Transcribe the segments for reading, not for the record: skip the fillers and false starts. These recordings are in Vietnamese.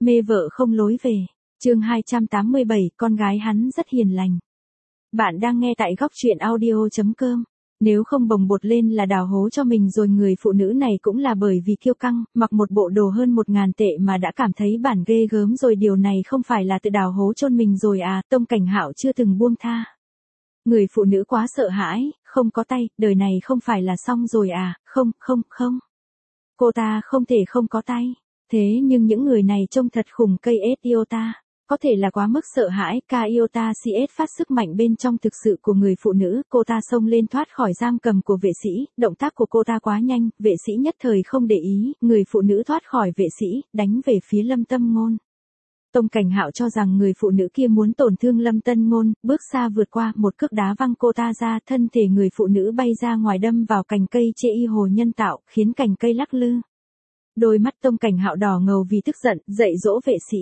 Mê vợ không lối về. Chương 287, con gái hắn rất hiền lành. Bạn đang nghe tại góc truyện audio.com. Nếu không bồng bột lên là đào hố cho mình rồi, người phụ nữ này cũng là bởi vì kiêu căng, mặc một bộ đồ hơn 1.000 tệ mà đã cảm thấy bản ghê gớm rồi, điều này không phải là tự đào hố chôn mình rồi à? Tông Cảnh Hạo chưa từng buông tha. Người phụ nữ quá sợ hãi, không có tay, đời này không phải là xong rồi à? Không. Cô ta không thể không có tay. Thế nhưng những người này trông thật khủng. KS Iota. Có thể là quá mức sợ hãi. K Iota CS phát sức mạnh bên trong thực sự của người phụ nữ. Cô ta xông lên thoát khỏi giam cầm của vệ sĩ. Động tác của cô ta quá nhanh, vệ sĩ nhất thời không để ý. Người phụ nữ thoát khỏi vệ sĩ, đánh về phía Lâm Tâm Ngôn. Tông Cảnh Hạo cho rằng người phụ nữ kia muốn tổn thương Lâm Tân Ngôn, bước xa vượt qua, một cước đá văng cô ta ra, thân thể người phụ nữ bay ra ngoài đâm vào cành cây chê y hồ nhân tạo, khiến cành cây lắc lư. Đôi mắt Tông Cảnh Hạo đỏ ngầu vì tức giận, dạy dỗ vệ sĩ.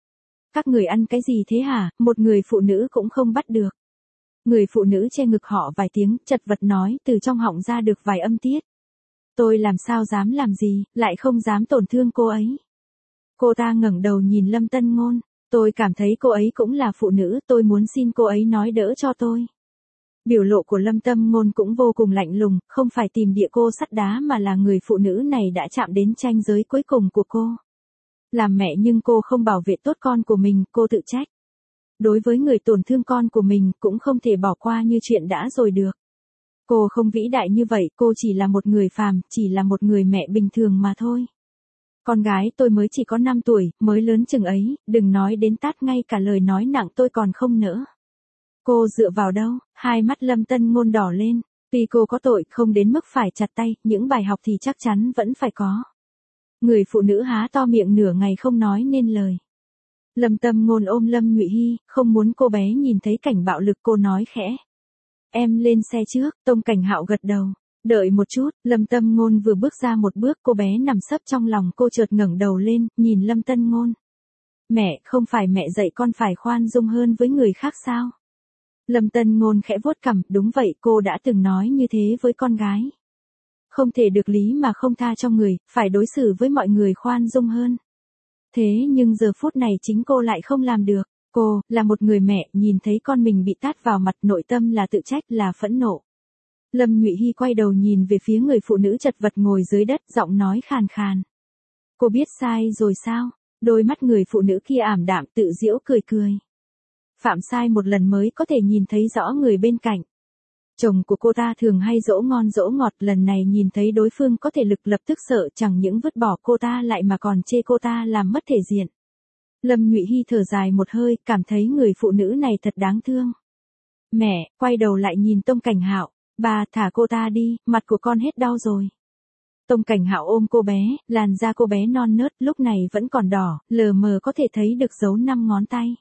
Các người ăn cái gì thế hả? Một người phụ nữ cũng không bắt được. Người phụ nữ che ngực họ vài tiếng, chật vật nói, từ trong họng ra được vài âm tiết. Tôi làm sao dám làm gì, lại không dám tổn thương cô ấy. Cô ta ngẩng đầu nhìn Lâm Tân Ngôn. Tôi cảm thấy cô ấy cũng là phụ nữ, tôi muốn xin cô ấy nói đỡ cho tôi. Biểu lộ của Lâm Tâm Ngôn cũng vô cùng lạnh lùng, không phải tìm địa cô sắt đá mà là người phụ nữ này đã chạm đến ranh giới cuối cùng của cô. Làm mẹ nhưng cô không bảo vệ tốt con của mình, cô tự trách. Đối với người tổn thương con của mình cũng không thể bỏ qua như chuyện đã rồi được. Cô không vĩ đại như vậy, cô chỉ là một người phàm, chỉ là một người mẹ bình thường mà thôi. Con gái tôi mới chỉ có 5 tuổi, mới lớn chừng ấy, đừng nói đến tát, ngay cả lời nói nặng tôi còn không nỡ. Cô dựa vào đâu? Hai mắt Lâm Tân Ngôn đỏ lên. Tuy cô có tội, không đến mức phải chặt tay, những bài học thì chắc chắn vẫn phải có. Người phụ nữ há to miệng nửa ngày không nói nên lời. Lâm Tâm Ngôn ôm Lâm Nhụy Hy, không muốn cô bé nhìn thấy cảnh bạo lực, cô nói khẽ. Em lên xe trước. Tông Cảnh Hạo gật đầu. Đợi một chút. Lâm Tâm Ngôn vừa bước ra một bước, cô bé nằm sấp trong lòng cô, chợt ngẩng đầu lên, nhìn Lâm Tân Ngôn. Mẹ, không phải mẹ dạy con phải khoan dung hơn với người khác sao? Lâm Tân Ngôn khẽ vuốt cằm, đúng vậy, cô đã từng nói như thế với con gái. Không thể được lý mà không tha cho người, phải đối xử với mọi người khoan dung hơn. Thế nhưng giờ phút này chính cô lại không làm được. Cô, là một người mẹ, nhìn thấy con mình bị tát vào mặt, nội tâm là tự trách, là phẫn nộ. Lâm Nhụy Hy quay đầu nhìn về phía người phụ nữ chật vật ngồi dưới đất, giọng nói khàn khàn. Cô biết sai rồi sao? Đôi mắt người phụ nữ kia ảm đạm, tự giễu cười. Phạm sai một lần mới có thể nhìn thấy rõ người bên cạnh. Chồng của cô ta thường hay dỗ ngon dỗ ngọt, lần này nhìn thấy đối phương có thể lực lập tức sợ, chẳng những vứt bỏ cô ta lại mà còn chê cô ta làm mất thể diện. Lâm Nhụy Hy thở dài một hơi, cảm thấy người phụ nữ này thật đáng thương. Mẹ, quay đầu lại nhìn Tông Cảnh Hạo. Bà, thả cô ta đi, mặt của con hết đau rồi. Tông Cảnh Hạo ôm cô bé, làn da cô bé non nớt, lúc này vẫn còn đỏ, lờ mờ có thể thấy được dấu 5 ngón tay.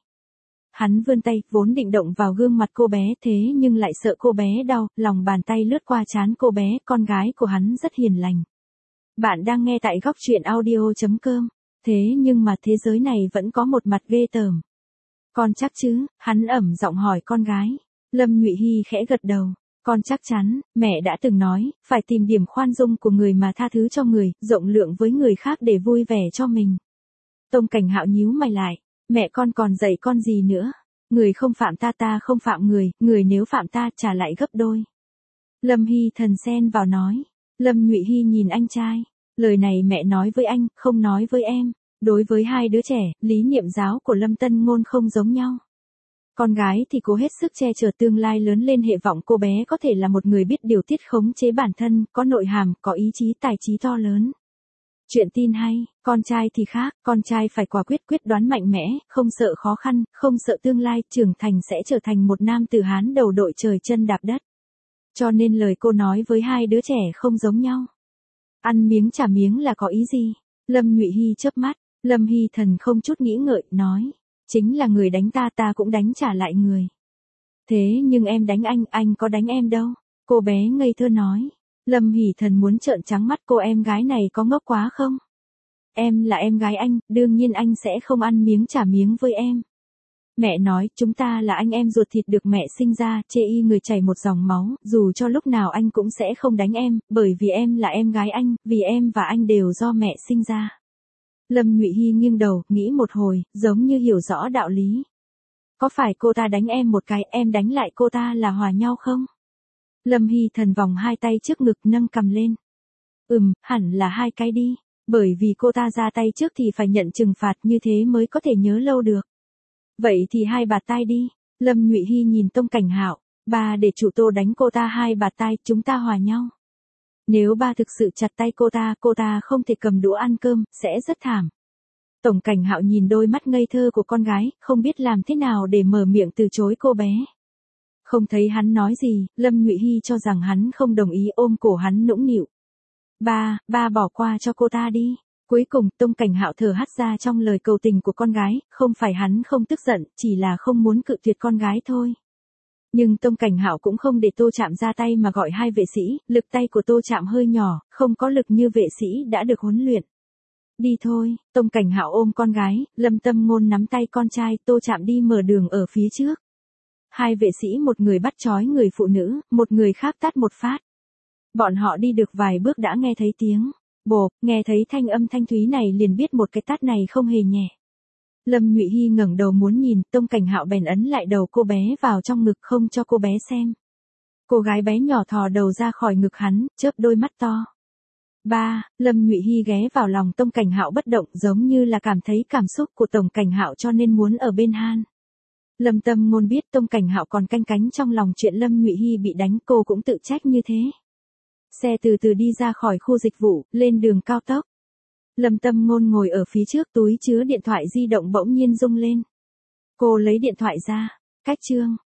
Hắn vươn tay, vốn định động vào gương mặt cô bé, thế nhưng lại sợ cô bé đau, lòng bàn tay lướt qua trán cô bé, con gái của hắn rất hiền lành. Bạn đang nghe tại góc truyện audio.com. Thế nhưng mà thế giới này vẫn có một mặt ghê tởm. Con chắc chứ? Hắn ẩm giọng hỏi con gái. Lâm Nhụy Hy khẽ gật đầu. Con chắc chắn, mẹ đã từng nói, phải tìm điểm khoan dung của người mà tha thứ cho người, rộng lượng với người khác để vui vẻ cho mình. Tông Cảnh Hạo nhíu mày lại. Mẹ con còn dạy con gì nữa? Người không phạm ta, ta không phạm người, người nếu phạm ta trả lại gấp đôi. Lâm Hy Thần xen vào nói. Lâm Nhụy Hy nhìn anh trai. Lời này mẹ nói với anh, không nói với em. Đối với hai đứa trẻ, lý niệm giáo của Lâm Tân Ngôn không giống nhau. Con gái thì cố hết sức che chở tương lai lớn lên, hệ vọng cô bé có thể là một người biết điều tiết khống chế bản thân, có nội hàm, có ý chí tài trí to lớn. Chuyện tin hay, con trai thì khác, con trai phải quả quyết, quyết đoán mạnh mẽ, không sợ khó khăn, không sợ tương lai, trưởng thành sẽ trở thành một nam tử Hán đầu đội trời chân đạp đất. Cho nên lời cô nói với hai đứa trẻ không giống nhau. Ăn miếng trả miếng là có ý gì? Lâm Nhụy Hy chớp mắt, Lâm Hy Thần không chút nghĩ ngợi, nói. Chính là người đánh ta, ta cũng đánh trả lại người. Thế nhưng em đánh anh có đánh em đâu. Cô bé ngây thơ nói. Lâm Hỷ Thần muốn trợn trắng mắt cô, em gái này có ngốc quá không? Em là em gái anh, đương nhiên anh sẽ không ăn miếng trả miếng với em. Mẹ nói, chúng ta là anh em ruột thịt được mẹ sinh ra, chê y người chảy một dòng máu, dù cho lúc nào anh cũng sẽ không đánh em, bởi vì em là em gái anh, vì em và anh đều do mẹ sinh ra. Lâm Nhụy Hy nghiêng đầu, nghĩ một hồi, giống như hiểu rõ đạo lý. Có phải cô ta đánh em một cái, em đánh lại cô ta là hòa nhau không? Lâm Hy Thần vòng hai tay trước ngực nâng cằm lên. Hẳn là hai cái đi. Bởi vì cô ta ra tay trước thì phải nhận trừng phạt, như thế mới có thể nhớ lâu được. Vậy thì hai bạt tai đi. Lâm Nhụy Hy nhìn Tông Cảnh Hạo. Ba để chủ Tô đánh cô ta hai bạt tai, chúng ta hòa nhau. Nếu ba thực sự chặt tay cô ta không thể cầm đũa ăn cơm, sẽ rất thảm. Tổng Cảnh Hạo nhìn đôi mắt ngây thơ của con gái, không biết làm thế nào để mở miệng từ chối cô bé. Không thấy hắn nói gì, Lâm Nhụy Hy cho rằng hắn không đồng ý, ôm cổ hắn nũng nịu. Ba bỏ qua cho cô ta đi. Cuối cùng, Tông Cảnh Hạo thở hắt ra trong lời cầu tình của con gái, không phải hắn không tức giận, chỉ là không muốn cự tuyệt con gái thôi. Nhưng Tông Cảnh Hạo cũng không để Tô Trạm ra tay mà gọi hai vệ sĩ, lực tay của Tô Trạm hơi nhỏ, không có lực như vệ sĩ đã được huấn luyện. Đi thôi, Tông Cảnh Hạo ôm con gái, Lâm Tâm Ngôn nắm tay con trai, Tô Trạm đi mở đường ở phía trước. Hai vệ sĩ, một người bắt trói người phụ nữ, một người khác tát một phát. Bọn họ đi được vài bước đã nghe thấy tiếng bộp, nghe thấy thanh âm thanh thúy này liền biết một cái tát này không hề nhẹ. Lâm Nhụy Hy ngẩng đầu muốn nhìn, Tông Cảnh Hạo bèn ấn lại đầu cô bé vào trong ngực không cho cô bé xem. Cô gái bé nhỏ thò đầu ra khỏi ngực hắn, chớp đôi mắt to. Lâm Nhụy Hy ghé vào lòng Tông Cảnh Hạo bất động, giống như là cảm thấy cảm xúc của Tổng Cảnh Hạo cho nên muốn ở bên han. Lâm Tâm Ngôn biết Tông Cảnh Hạo còn canh cánh trong lòng chuyện Lâm Nhụy Hy bị đánh, cô cũng tự trách như thế. Xe từ từ đi ra khỏi khu dịch vụ, lên đường cao tốc. Lâm Tâm Ngôn ngồi ở phía trước, túi chứa điện thoại di động bỗng nhiên rung lên. Cô lấy điện thoại ra. Cách chương.